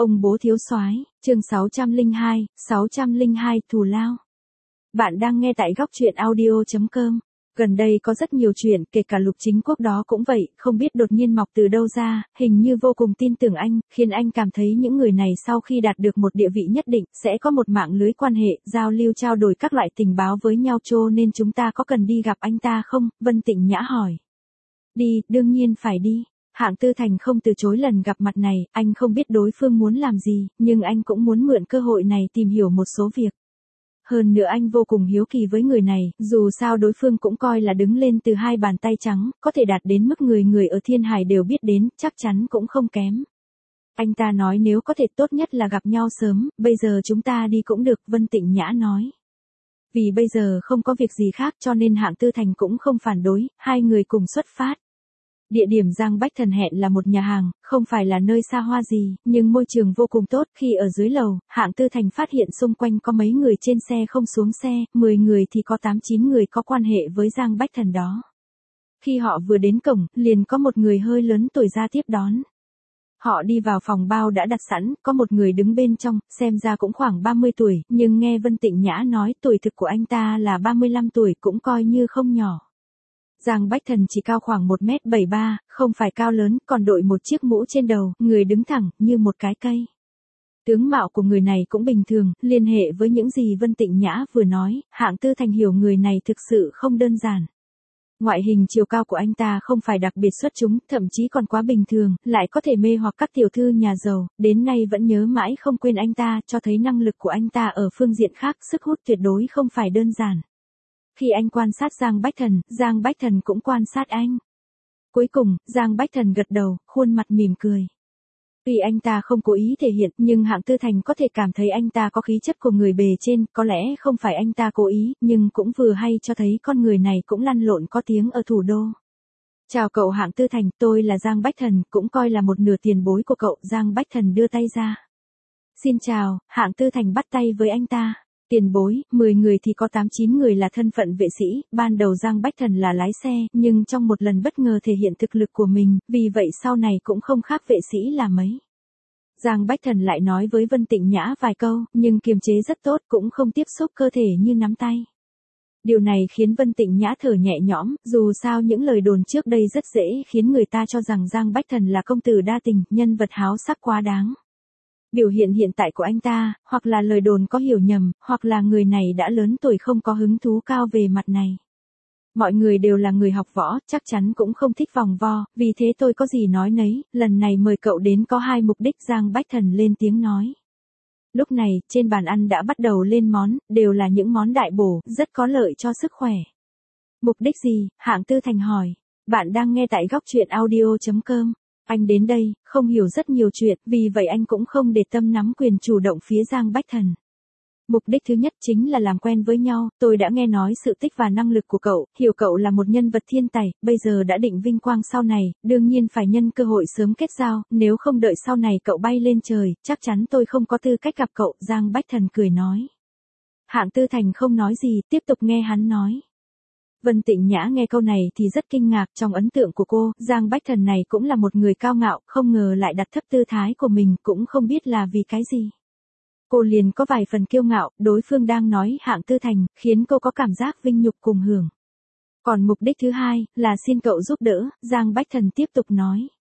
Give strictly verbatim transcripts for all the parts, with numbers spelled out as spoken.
Ông bố thiếu soái, chương sáu trăm lẻ hai, sáu trăm lẻ hai thù lao. Bạn đang nghe tại góc truyện audio chấm com. Gần đây có rất nhiều chuyện, kể cả Lục Chính Quốc đó cũng vậy, không biết đột nhiên mọc từ đâu ra, hình như vô cùng tin tưởng anh, khiến anh cảm thấy những người này sau khi đạt được một địa vị nhất định, sẽ có một mạng lưới quan hệ, giao lưu trao đổi các loại tình báo với nhau, cho nên chúng ta có cần đi gặp anh ta không? Vân Tịnh Nhã hỏi. Đi, đương nhiên phải đi. Hạng Tư Thành không từ chối lần gặp mặt này, anh không biết đối phương muốn làm gì, nhưng anh cũng muốn mượn cơ hội này tìm hiểu một số việc. Hơn nữa anh vô cùng hiếu kỳ với người này, dù sao đối phương cũng coi là đứng lên từ hai bàn tay trắng, có thể đạt đến mức người người ở Thiên Hải đều biết đến, chắc chắn cũng không kém. Anh ta nói nếu có thể tốt nhất là gặp nhau sớm, bây giờ chúng ta đi cũng được, Vân Tịnh Nhã nói. Vì bây giờ không có việc gì khác cho nên Hạng Tư Thành cũng không phản đối, hai người cùng xuất phát. Địa điểm Giang Bách Thần hẹn là một nhà hàng, không phải là nơi xa hoa gì, nhưng môi trường vô cùng tốt. Khi ở dưới lầu, Hạng Tư Thành phát hiện xung quanh có mấy người trên xe không xuống xe, mười người thì có tám chín người có quan hệ với Giang Bách Thần đó. Khi họ vừa đến cổng, liền có một người hơi lớn tuổi ra tiếp đón. Họ đi vào phòng bao đã đặt sẵn, có một người đứng bên trong, xem ra cũng khoảng ba mươi tuổi, nhưng nghe Vân Tịnh Nhã nói tuổi thực của anh ta là ba mươi lăm tuổi cũng coi như không nhỏ. Giang Bách Thần chỉ cao khoảng một mét bảy mươi ba, không phải cao lớn, còn đội một chiếc mũ trên đầu, người đứng thẳng, như một cái cây. Tướng mạo của người này cũng bình thường, liên hệ với những gì Vân Tịnh Nhã vừa nói, Hạng Tư Thành hiểu người này thực sự không đơn giản. Ngoại hình chiều cao của anh ta không phải đặc biệt xuất chúng, thậm chí còn quá bình thường, lại có thể mê hoặc các tiểu thư nhà giàu, đến nay vẫn nhớ mãi không quên anh ta, cho thấy năng lực của anh ta ở phương diện khác, sức hút tuyệt đối không phải đơn giản. Khi anh quan sát Giang Bách Thần, Giang Bách Thần cũng quan sát anh. Cuối cùng, Giang Bách Thần gật đầu, khuôn mặt mỉm cười. Tuy anh ta không cố ý thể hiện, nhưng Hạng Tư Thành có thể cảm thấy anh ta có khí chất của người bề trên, có lẽ không phải anh ta cố ý, nhưng cũng vừa hay cho thấy con người này cũng lăn lộn có tiếng ở thủ đô. Chào cậu Hạng Tư Thành, tôi là Giang Bách Thần, cũng coi là một nửa tiền bối của cậu. Giang Bách Thần đưa tay ra. Xin chào, Hạng Tư Thành bắt tay với anh ta. Tiền bối, mười người thì có tám chín người là thân phận vệ sĩ, ban đầu Giang Bách Thần là lái xe, nhưng trong một lần bất ngờ thể hiện thực lực của mình, vì vậy sau này cũng không khác vệ sĩ là mấy. Giang Bách Thần lại nói với Vân Tịnh Nhã vài câu, nhưng kiềm chế rất tốt, cũng không tiếp xúc cơ thể như nắm tay. Điều này khiến Vân Tịnh Nhã thở nhẹ nhõm, dù sao những lời đồn trước đây rất dễ khiến người ta cho rằng Giang Bách Thần là công tử đa tình, nhân vật háo sắc quá đáng. Biểu hiện hiện tại của anh ta, hoặc là lời đồn có hiểu nhầm, hoặc là người này đã lớn tuổi không có hứng thú cao về mặt này. Mọi người đều là người học võ, chắc chắn cũng không thích vòng vo, vì thế tôi có gì nói nấy, lần này mời cậu đến có hai mục đích. Giang Bách Thần lên tiếng nói. Lúc này, trên bàn ăn đã bắt đầu lên món, đều là những món đại bổ, rất có lợi cho sức khỏe. Mục đích gì? Hạng Tư Thành hỏi. Bạn đang nghe tại góc truyện audio chấm com. Anh đến đây, không hiểu rất nhiều chuyện, vì vậy anh cũng không để tâm nắm quyền chủ động phía Giang Bách Thần. Mục đích thứ nhất chính là làm quen với nhau, tôi đã nghe nói sự tích và năng lực của cậu, hiểu cậu là một nhân vật thiên tài, bây giờ đã định vinh quang sau này, đương nhiên phải nhân cơ hội sớm kết giao, nếu không đợi sau này cậu bay lên trời, chắc chắn tôi không có tư cách gặp cậu. Giang Bách Thần cười nói. Hạng Tư Thành không nói gì, tiếp tục nghe hắn nói. Vân Tịnh Nhã nghe câu này thì rất kinh ngạc, trong ấn tượng của cô, Giang Bách Thần này cũng là một người cao ngạo, không ngờ lại đặt thấp tư thái của mình, cũng không biết là vì cái gì. Cô liền có vài phần kiêu ngạo, đối phương đang nói Hạng Tư Thành, khiến cô có cảm giác vinh nhục cùng hưởng. Còn mục đích thứ hai, là xin cậu giúp đỡ, Giang Bách Thần tiếp tục nói.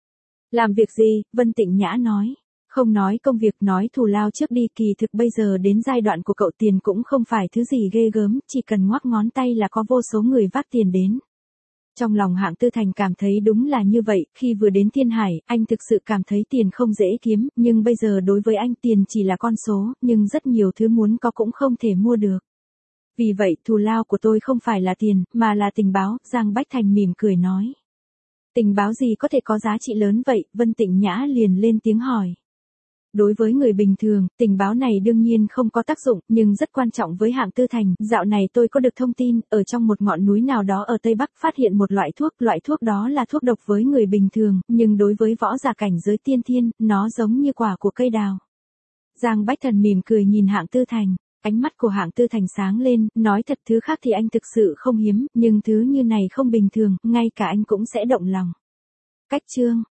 Làm việc gì? Vân Tịnh Nhã nói. Không nói công việc, nói thù lao trước đi, kỳ thực bây giờ đến giai đoạn của cậu tiền cũng không phải thứ gì ghê gớm, chỉ cần ngoắc ngón tay là có vô số người vác tiền đến. Trong lòng Hạng Tư Thành cảm thấy đúng là như vậy, khi vừa đến Thiên Hải, anh thực sự cảm thấy tiền không dễ kiếm, nhưng bây giờ đối với anh tiền chỉ là con số, nhưng rất nhiều thứ muốn có cũng không thể mua được. Vì vậy, thù lao của tôi không phải là tiền, mà là tình báo. Giang Bách Thành mỉm cười nói. Tình báo gì có thể có giá trị lớn vậy? Vân Tịnh Nhã liền lên tiếng hỏi. Đối với người bình thường, tình báo này đương nhiên không có tác dụng, nhưng rất quan trọng với Hạng Tư Thành. Dạo này tôi có được thông tin, ở trong một ngọn núi nào đó ở Tây Bắc phát hiện một loại thuốc, loại thuốc đó là thuốc độc với người bình thường, nhưng đối với võ giả cảnh giới tiên thiên, nó giống như quả của cây đào. Giang Bách Thần mỉm cười nhìn Hạng Tư Thành, ánh mắt của Hạng Tư Thành sáng lên, nói thật thứ khác thì anh thực sự không hiếm, nhưng thứ như này không bình thường, ngay cả anh cũng sẽ động lòng. Cách chương